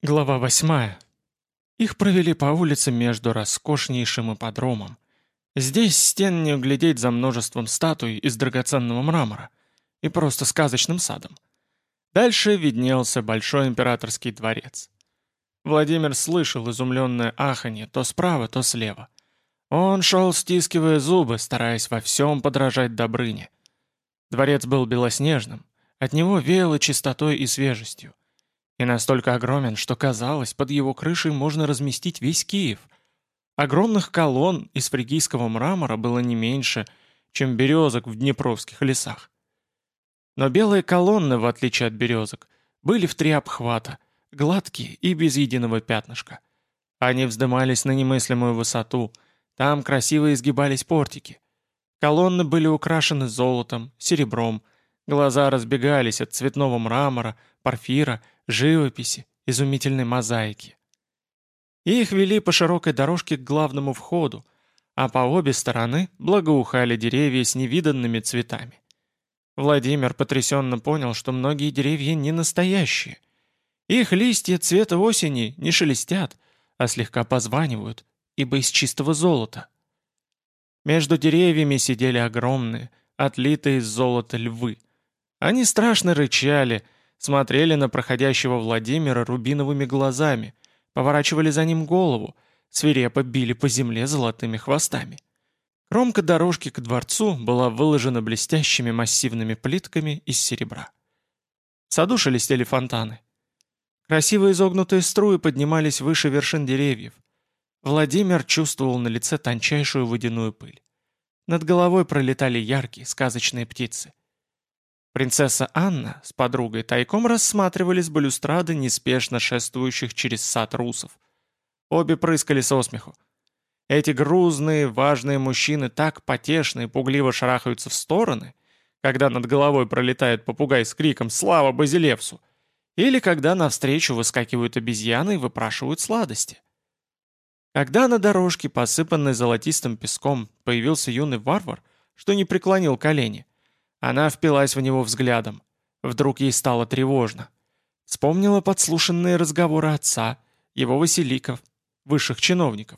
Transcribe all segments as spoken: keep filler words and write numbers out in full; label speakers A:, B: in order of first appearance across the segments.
A: Глава восьмая. Их провели по улице между роскошнейшим ипподромом. Здесь стен не углядеть за множеством статуй из драгоценного мрамора и просто сказочным садом. Дальше виднелся Большой императорский дворец. Владимир слышал изумленное аханье то справа, то слева. Он шел, стискивая зубы, стараясь во всем подражать Добрыне. Дворец был белоснежным, от него веяло чистотой и свежестью. И настолько огромен, что казалось, под его крышей можно разместить весь Киев. Огромных колонн из фригийского мрамора было не меньше, чем березок в днепровских лесах. Но белые колонны, в отличие от березок, были в три обхвата, гладкие и без единого пятнышка. Они вздымались на немыслимую высоту, там красиво изгибались портики. Колонны были украшены золотом, серебром, глаза разбегались от цветного мрамора, порфира, живописи, изумительной мозаики. Их вели по широкой дорожке к главному входу, а по обе стороны благоухали деревья с невиданными цветами. Владимир потрясенно понял, что многие деревья не настоящие. Их листья цвета осени не шелестят, а слегка позванивают, ибо из чистого золота. Между деревьями сидели огромные, отлитые из золота львы. Они страшно рычали, смотрели на проходящего Владимира рубиновыми глазами, поворачивали за ним голову, свирепо били по земле золотыми хвостами. Кромка дорожки к дворцу была выложена блестящими массивными плитками из серебра. В саду шелестели фонтаны. Красиво изогнутые струи поднимались выше вершин деревьев. Владимир чувствовал на лице тончайшую водяную пыль. Над головой пролетали яркие сказочные птицы. Принцесса Анна с подругой тайком рассматривали с балюстрады неспешно шествующих через сад русов. Обе прыскали со смеху. Эти грузные, важные мужчины так потешно и пугливо шарахаются в стороны, когда над головой пролетает попугай с криком «Слава Базилевсу!» или когда навстречу выскакивают обезьяны и выпрашивают сладости. Когда на дорожке, посыпанной золотистым песком, появился юный варвар, что не преклонил колени, она впилась в него взглядом. Вдруг ей стало тревожно. Вспомнила подслушанные разговоры отца, его василиков, высших чиновников.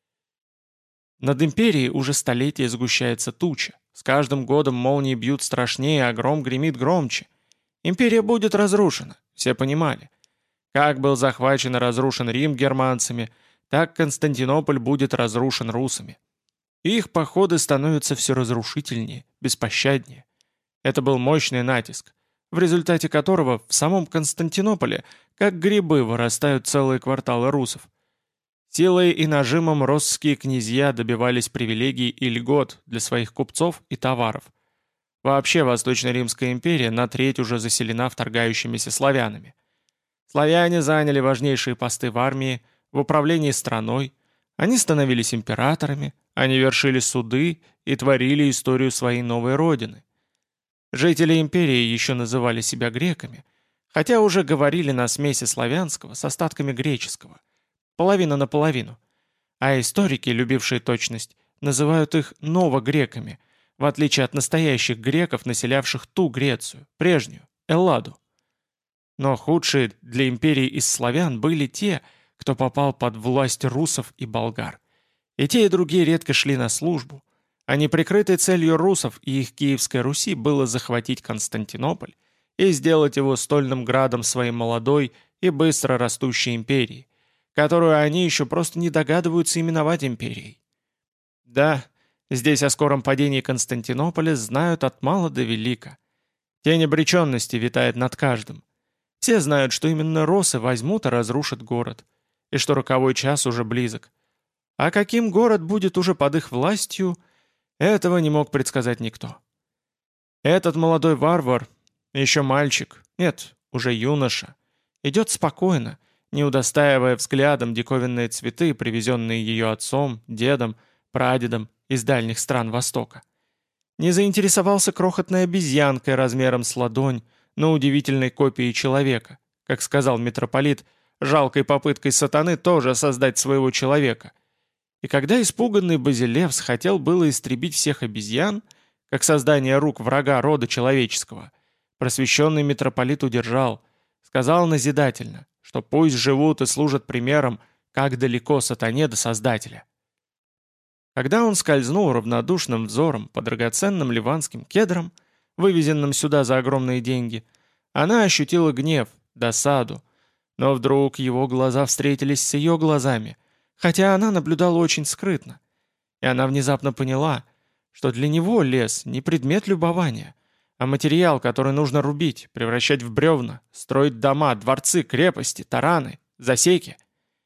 A: Над империей уже столетия сгущается туча. С каждым годом молнии бьют страшнее, а гром гремит громче. Империя будет разрушена, все понимали. Как был захвачен и разрушен Рим германцами, так Константинополь будет разрушен русами. Их походы становятся все разрушительнее, беспощаднее. Это был мощный натиск, в результате которого в самом Константинополе, как грибы, вырастают целые кварталы русов. Силой и нажимом росские князья добивались привилегий и льгот для своих купцов и товаров. Вообще Восточно-Римская империя на треть уже заселена вторгающимися славянами. Славяне заняли важнейшие посты в армии, в управлении страной, они становились императорами, они вершили суды и творили историю своей новой родины. Жители империи еще называли себя греками, хотя уже говорили на смеси славянского с остатками греческого, половина на половину. А историки, любившие точность, называют их новогреками, в отличие от настоящих греков, населявших ту Грецию, прежнюю, Элладу. Но худшие для империи из славян были те, кто попал под власть русов и болгар. И те, и другие редко шли на службу, а неприкрытой целью русов и их Киевской Руси было захватить Константинополь и сделать его стольным градом своей молодой и быстро растущей империи, которую они еще просто не догадываются именовать империей. Да, здесь о скором падении Константинополя знают от мала до велика. Тень обреченности витает над каждым. Все знают, что именно росы возьмут и разрушат город, и что роковой час уже близок. А каким город будет уже под их властью, этого не мог предсказать никто. Этот молодой варвар, еще мальчик, нет, уже юноша, идет спокойно, не удостаивая взглядом диковинные цветы, привезенные ее отцом, дедом, прадедом из дальних стран Востока. Не заинтересовался крохотной обезьянкой размером с ладонь, но удивительной копией человека, как сказал митрополит, жалкой попыткой сатаны тоже создать своего человека. И когда испуганный Базилевс хотел было истребить всех обезьян, как создание рук врага рода человеческого, просвещенный митрополит удержал, сказал назидательно, что пусть живут и служат примером, как далеко сатане до Создателя. Когда он скользнул равнодушным взором по драгоценным ливанским кедрам, вывезенным сюда за огромные деньги, она ощутила гнев, досаду, но вдруг его глаза встретились с ее глазами, хотя она наблюдала очень скрытно, и она внезапно поняла, что для него лес не предмет любования, а материал, который нужно рубить, превращать в бревна, строить дома, дворцы, крепости, тараны, засеки.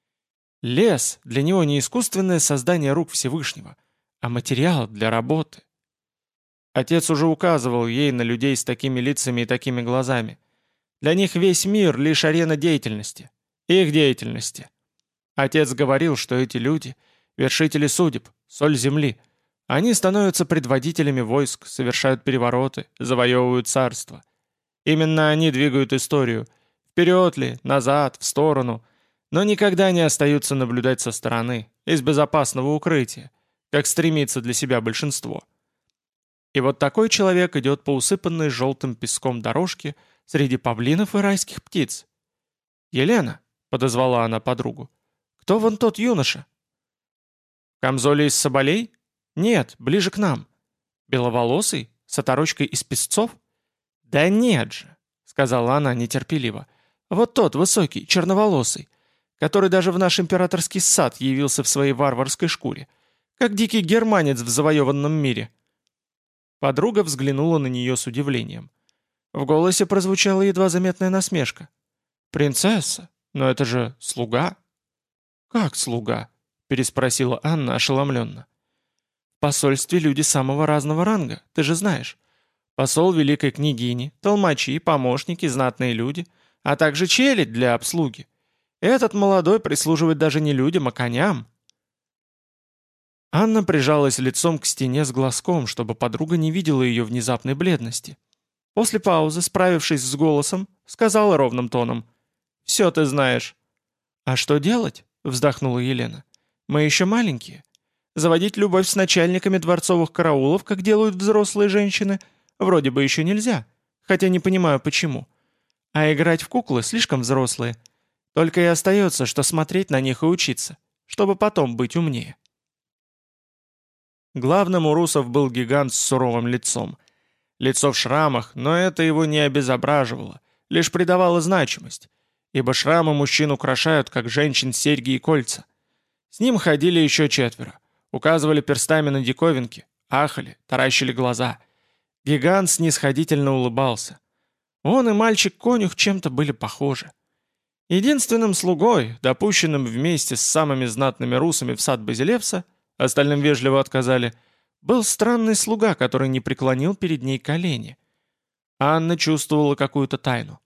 A: Лес для него не искусственное создание рук Всевышнего, а материал для работы. Отец уже указывал ей на людей с такими лицами и такими глазами. Для них весь мир — лишь арена деятельности, их деятельности. Отец говорил, что эти люди — вершители судеб, соль земли. Они становятся предводителями войск, совершают перевороты, завоевывают царства. Именно они двигают историю. Вперед ли, назад, в сторону. Но никогда не остаются наблюдать со стороны, из безопасного укрытия, как стремится для себя большинство. И вот такой человек идет по усыпанной желтым песком дорожке среди павлинов и райских птиц. «Елена», — подозвала она подругу, — «кто вон тот юноша?» «В камзоле из соболей? Нет, ближе к нам. Беловолосый, с оторочкой из песцов?» «Да нет же», — сказала она нетерпеливо, — «вот тот высокий, черноволосый, который даже в наш императорский сад явился в своей варварской шкуре, как дикий германец в завоеванном мире». Подруга взглянула на нее с удивлением. В голосе прозвучала едва заметная насмешка. «Принцесса? Но это же слуга». «Как слуга?» — переспросила Анна ошеломленно. «В посольстве люди самого разного ранга, ты же знаешь. Посол великой княгини, толмачи, помощники, знатные люди, а также челядь для обслуги. Этот молодой прислуживает даже не людям, а коням». Анна прижалась лицом к стене с глазком, чтобы подруга не видела ее внезапной бледности. После паузы, справившись с голосом, сказала ровным тоном: «Все ты знаешь». «А что делать?» — вздохнула Елена. «Мы еще маленькие. Заводить любовь с начальниками дворцовых караулов, как делают взрослые женщины, вроде бы еще нельзя, хотя не понимаю почему. А играть в куклы слишком взрослые. Только и остается, что смотреть на них и учиться, чтобы потом быть умнее». Главным у русов был гигант с суровым лицом. Лицо в шрамах, но это его не обезображивало, лишь придавало значимость, ибо шрамы мужчин украшают, как женщин, серьги и кольца. С ним ходили еще четверо, указывали перстами на диковинки, ахали, таращили глаза. Гигант снисходительно улыбался. Он и мальчик-конюх чем-то были похожи. Единственным слугой, допущенным вместе с самыми знатными русами в сад Базилевса, остальным вежливо отказали, был странный слуга, который не преклонил перед ней колени. Анна чувствовала какую-то тайну.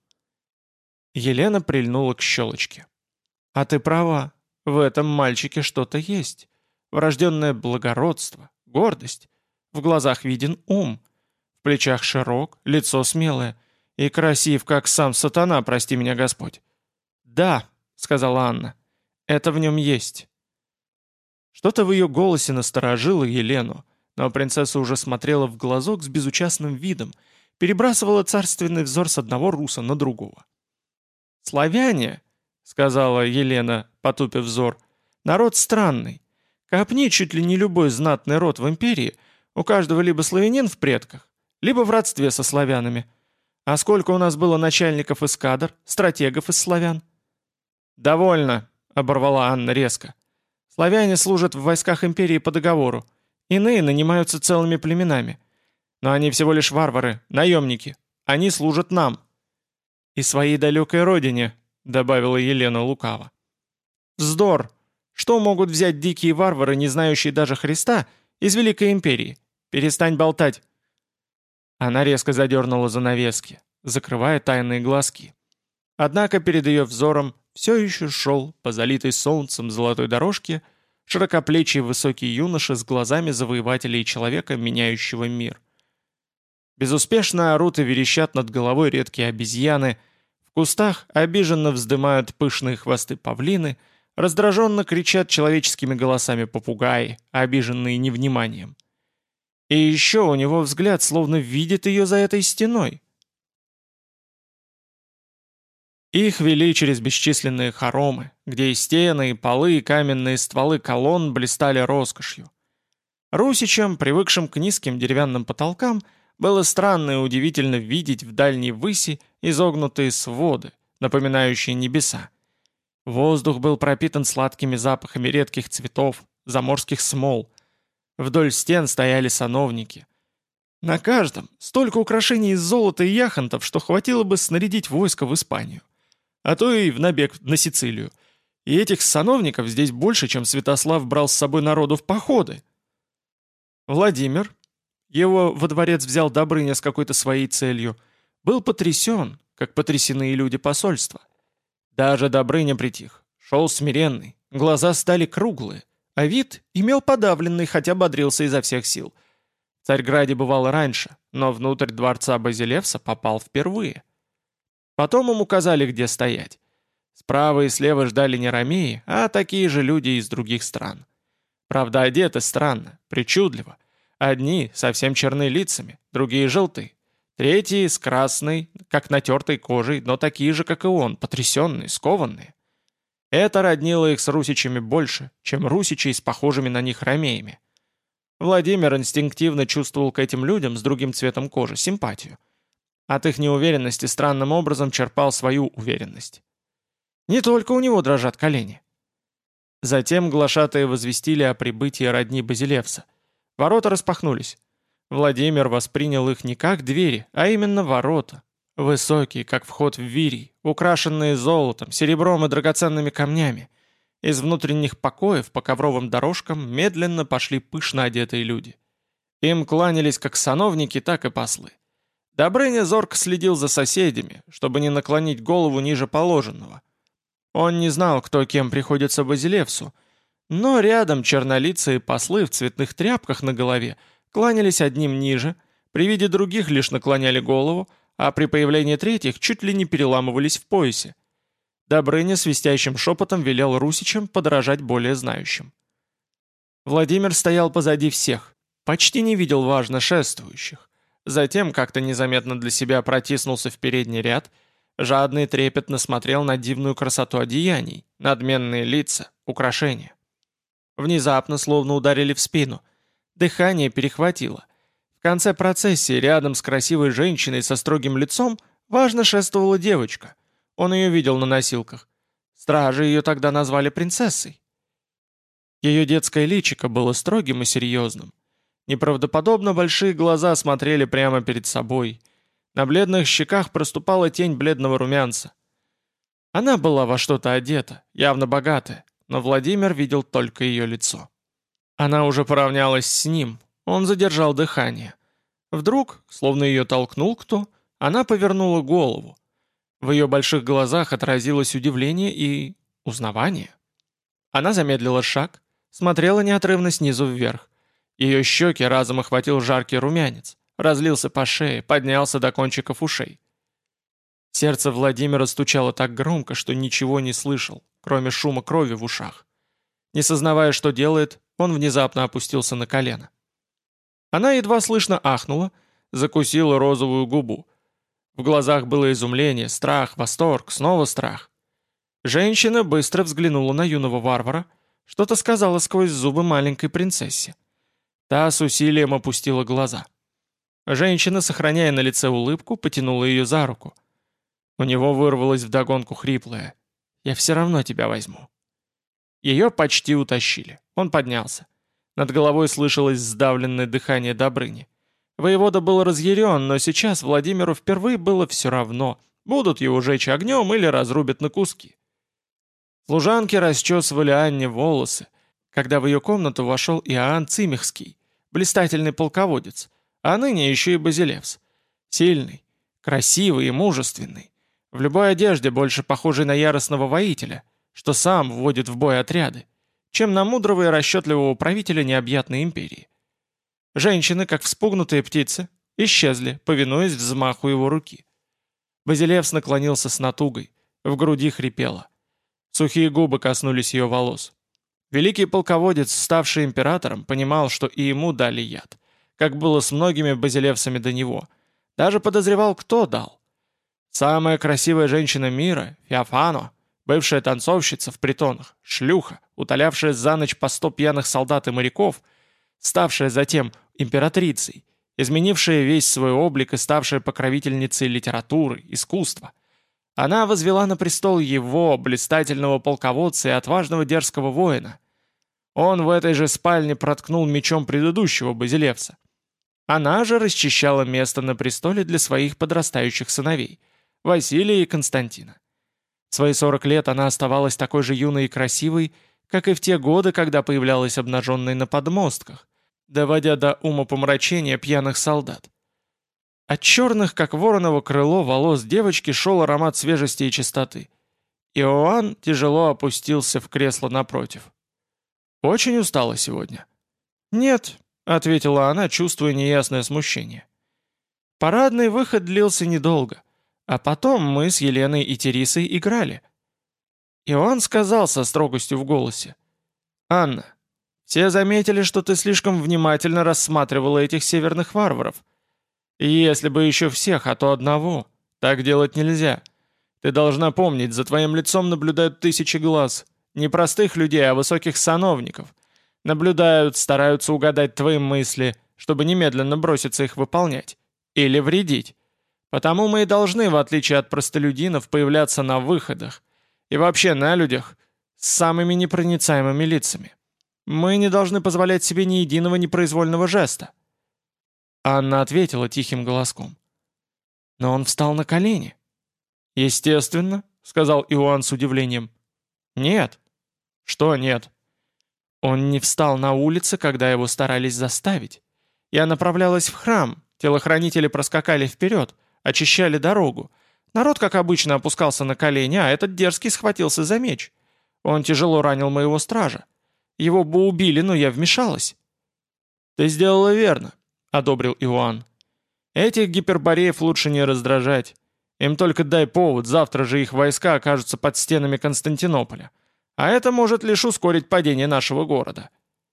A: Елена прильнула к щелочке. «А ты права, в этом мальчике что-то есть. Врожденное благородство, гордость. В глазах виден ум, в плечах широк, лицо смелое и красив, как сам сатана, прости меня Господь». «Да», — сказала Анна, — «это в нем есть». Что-то в ее голосе насторожило Елену, но принцесса уже смотрела в глазок с безучастным видом, перебрасывала царственный взор с одного руса на другого. «Славяне», — сказала Елена, потупив взор, — «народ странный. Копни чуть ли не любой знатный род в империи, у каждого либо славянин в предках, либо в родстве со славянами. А сколько у нас было начальников эскадр, стратегов из славян?» «Довольно», — оборвала Анна резко. «Славяне служат в войсках империи по договору. Иные нанимаются целыми племенами. Но они всего лишь варвары, наемники. Они служат нам». «И своей далекой родине», — добавила Елена лукаво. «Вздор! Что могут взять дикие варвары, не знающие даже Христа, из Великой Империи? Перестань болтать!» Она резко задернула занавески, закрывая тайные глазки. Однако перед ее взором все еще шел по залитой солнцем золотой дорожке широкоплечий высокий юноша с глазами завоевателя и человека, меняющего мир. Безуспешно орут и верещат над головой редкие обезьяны, в кустах обиженно вздымают пышные хвосты павлины, раздраженно кричат человеческими голосами попугаи, обиженные невниманием. И еще у него взгляд словно видит ее за этой стеной. Их вели через бесчисленные хоромы, где и стены, и полы, и каменные стволы колонн блистали роскошью. Русичам, привыкшим к низким деревянным потолкам, было странно и удивительно видеть в дальней выси изогнутые своды, напоминающие небеса. Воздух был пропитан сладкими запахами редких цветов, заморских смол. Вдоль стен стояли сановники. На каждом столько украшений из золота и яхонтов, что хватило бы снарядить войско в Испанию, а то и в набег на Сицилию. И этих сановников здесь больше, чем Святослав брал с собой народу в походы. Владимир, его во дворец взял Добрыня с какой-то своей целью, был потрясен, как потрясены и люди посольства. Даже Добрыня притих, шел смиренный, глаза стали круглые, а вид имел подавленный, хотя бодрился изо всех сил. В Царьграде бывало раньше, но внутрь дворца Базилевса попал впервые. Потом им указали, где стоять. Справа и слева ждали не ромеи, а такие же люди из других стран. Правда, одеты странно, причудливо. Одни совсем черны лицами, другие желты. Третьи с красной, как натертой кожей, но такие же, как и он, потрясенные, скованные. Это роднило их с русичами больше, чем русичей с похожими на них ромеями. Владимир инстинктивно чувствовал к этим людям с другим цветом кожи симпатию. От их неуверенности странным образом черпал свою уверенность. Не только у него дрожат колени. Затем глашатые возвестили о прибытии родни Базилевса. Ворота распахнулись. Владимир воспринял их не как двери, а именно ворота. Высокие, как вход в Вирий, украшенные золотом, серебром и драгоценными камнями. Из внутренних покоев по ковровым дорожкам медленно пошли пышно одетые люди. Им кланялись как сановники, так и послы. Добрыня зорко следил за соседями, чтобы не наклонить голову ниже положенного. Он не знал, кто кем приходится Базилевсу, но рядом чернолицые послы в цветных тряпках на голове кланялись одним ниже, при виде других лишь наклоняли голову, а при появлении третьих чуть ли не переламывались в поясе. Добрыня свистящим шепотом велел русичам подражать более знающим. Владимир стоял позади всех, почти не видел важно шествующих. Затем как-то незаметно для себя протиснулся в передний ряд, жадно и трепетно смотрел на дивную красоту одеяний, надменные лица, украшения. Внезапно словно ударили в спину. Дыхание перехватило. В конце процессии рядом с красивой женщиной со строгим лицом важно шествовала девочка. Он ее видел на носилках. Стражи ее тогда назвали принцессой. Ее детское личико было строгим и серьезным. Неправдоподобно большие глаза смотрели прямо перед собой. На бледных щеках проступала тень бледного румянца. Она была во что-то одета, явно богатая, но Владимир видел только ее лицо. Она уже поравнялась с ним, он задержал дыхание. Вдруг, словно ее толкнул кто, она повернула голову. В ее больших глазах отразилось удивление и узнавание. Она замедлила шаг, смотрела неотрывно снизу вверх. Ее щеки разом охватил жаркий румянец, разлился по шее, поднялся до кончиков ушей. Сердце Владимира стучало так громко, что ничего не слышал, кроме шума крови в ушах. Не сознавая, что делает, он внезапно опустился на колено. Она едва слышно ахнула, закусила розовую губу. В глазах было изумление, страх, восторг, снова страх. Женщина быстро взглянула на юного варвара, что-то сказала сквозь зубы маленькой принцессе. Та с усилием опустила глаза. Женщина, сохраняя на лице улыбку, потянула ее за руку. У него вырвалось вдогонку хриплое: «Я все равно тебя возьму». Ее почти утащили. Он поднялся. Над головой слышалось сдавленное дыхание Добрыни. Воевода был разъярен, но сейчас Владимиру впервые было все равно, будут его жечь огнем или разрубят на куски. Служанки расчесывали Анне волосы, когда в ее комнату вошел Иоанн Цимихский, блистательный полководец, а ныне еще и Базилевс. Сильный, красивый и мужественный, в любой одежде больше похожий на яростного воителя, что сам вводит в бой отряды, чем на мудрого и расчетливого правителя необъятной империи. Женщины, как вспугнутые птицы, исчезли, повинуясь взмаху его руки. Базилевс наклонился с натугой, в груди хрипело. Сухие губы коснулись ее волос. Великий полководец, ставший императором, понимал, что и ему дали яд, как было с многими базилевсами до него. Даже подозревал, кто дал. Самая красивая женщина мира, Феофано, бывшая танцовщица в притонах, шлюха, утолявшая за ночь по сто пьяных солдат и моряков, ставшая затем императрицей, изменившая весь свой облик и ставшая покровительницей литературы, искусства. Она возвела на престол его, блистательного полководца и отважного дерзкого воина. Он в этой же спальне проткнул мечом предыдущего базилевса. Она же расчищала место на престоле для своих подрастающих сыновей, Василия и Константина. В свои сорок лет она оставалась такой же юной и красивой, как и в те годы, когда появлялась обнаженной на подмостках, доводя до умопомрачения пьяных солдат. От черных, как вороново крыло, волос девочки шел аромат свежести и чистоты. Иоанн тяжело опустился в кресло напротив. «Очень устала сегодня?» «Нет», — ответила она, чувствуя неясное смущение. Парадный выход длился недолго, а потом мы с Еленой и Тересой играли. Иоанн сказал со строгостью в голосе: «Анна, все заметили, что ты слишком внимательно рассматривала этих северных варваров. И если бы еще всех, а то одного, так делать нельзя. Ты должна помнить, за твоим лицом наблюдают тысячи глаз. Не простых людей, а высоких сановников. Наблюдают, стараются угадать твои мысли, чтобы немедленно броситься их выполнять. Или вредить. Потому мы и должны, в отличие от простолюдинов, появляться на выходах. И вообще на людях с самыми непроницаемыми лицами. Мы не должны позволять себе ни единого непроизвольного жеста». Анна ответила тихим голоском: «Но он встал на колени». «Естественно», — сказал Иоанн с удивлением. «Нет». «Что нет?» «Он не встал на улице, когда его старались заставить. Я направлялась в храм, телохранители проскакали вперед, очищали дорогу. Народ, как обычно, опускался на колени, а этот дерзкий схватился за меч. Он тяжело ранил моего стража. Его бы убили, но я вмешалась». «Ты сделала верно», — одобрил Иоанн. «Этих гипербореев лучше не раздражать. Им только дай повод, завтра же их войска окажутся под стенами Константинополя. А это может лишь ускорить падение нашего города».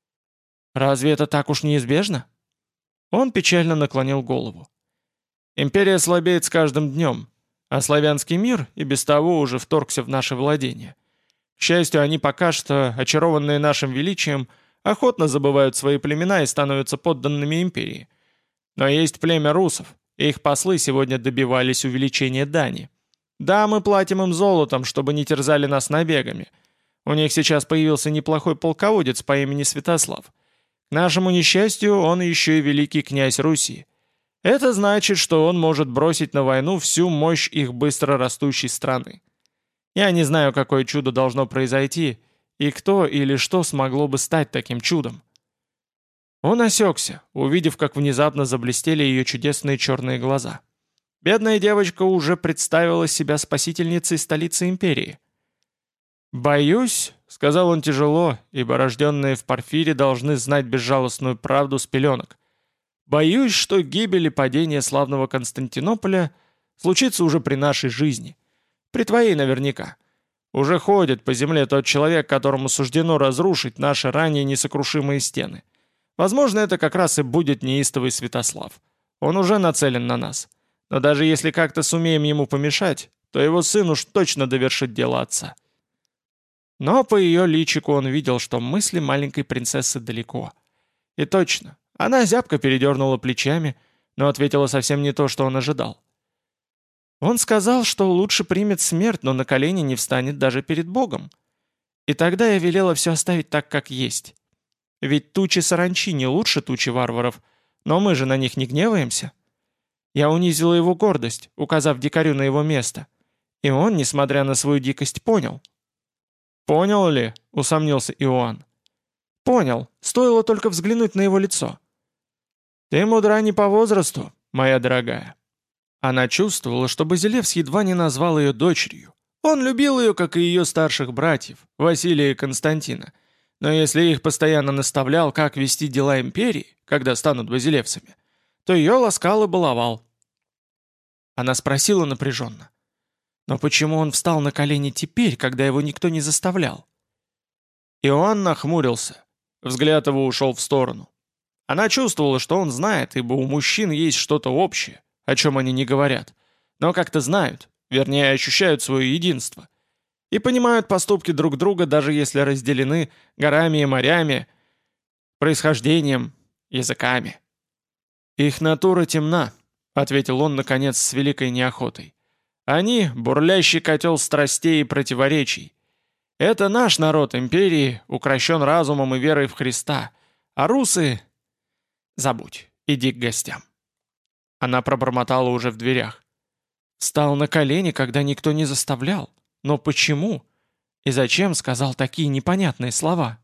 A: «Разве это так уж неизбежно?» Он печально наклонил голову. «Империя слабеет с каждым днем, а славянский мир и без того уже вторгся в наши владения. К счастью, они пока что, очарованные нашим величием, охотно забывают свои племена и становятся подданными империи. Но есть племя русов, и их послы сегодня добивались увеличения дани. Да, мы платим им золотом, чтобы не терзали нас набегами. У них сейчас появился неплохой полководец по имени Святослав. К нашему несчастью, он еще и великий князь Руси. Это значит, что он может бросить на войну всю мощь их быстро растущей страны. Я не знаю, какое чудо должно произойти, и кто или что смогло бы стать таким чудом». Он осекся, увидев, как внезапно заблестели ее чудесные черные глаза. Бедная девочка уже представила себя спасительницей столицы империи. «Боюсь», — сказал он тяжело, ибо рожденные в Порфире должны знать безжалостную правду с пеленок, «боюсь, что гибель и падение славного Константинополя случится уже при нашей жизни. При твоей наверняка. Уже ходит по земле тот человек, которому суждено разрушить наши ранее несокрушимые стены. Возможно, это как раз и будет неистовый Святослав. Он уже нацелен на нас. Но даже если как-то сумеем ему помешать, то его сын уж точно довершит дело отца». Но по ее личику он видел, что мысли маленькой принцессы далеко. И точно, она зябко передернула плечами, но ответила совсем не то, что он ожидал. Он сказал, что лучше примет смерть, но на колени не встанет даже перед Богом. И тогда я велела все оставить так, как есть. Ведь тучи саранчи не лучше тучи варваров, но мы же на них не гневаемся. Я унизила его гордость, указав дикарю на его место. И он, несмотря на свою дикость, понял. «Понял ли?» — усомнился Иоанн. «Понял. Стоило только взглянуть на его лицо». «Ты мудра не по возрасту, моя дорогая». Она чувствовала, что Базилевс едва не назвал ее дочерью. Он любил ее, как и ее старших братьев, Василия и Константина. Но если их постоянно наставлял, как вести дела империи, когда станут базилевсами, то ее ласкал и баловал. Она спросила напряженно: «Но почему он встал на колени теперь, когда его никто не заставлял?» Иоанн нахмурился. Взгляд его ушел в сторону. Она чувствовала, что он знает, ибо у мужчин есть что-то общее, о чем они не говорят, но как-то знают вернее, ощущают свое единство, и понимают поступки друг друга, даже если разделены горами и морями, происхождением, языками. «Их натура темна», — ответил он, наконец, с великой неохотой. «Они — бурлящий котел страстей и противоречий. Это наш народ империи, укращен разумом и верой в Христа, а русы... Забудь, иди к гостям». Она пробормотала уже в дверях. Встал на колени, когда никто не заставлял. Но почему? И зачем сказал такие непонятные слова?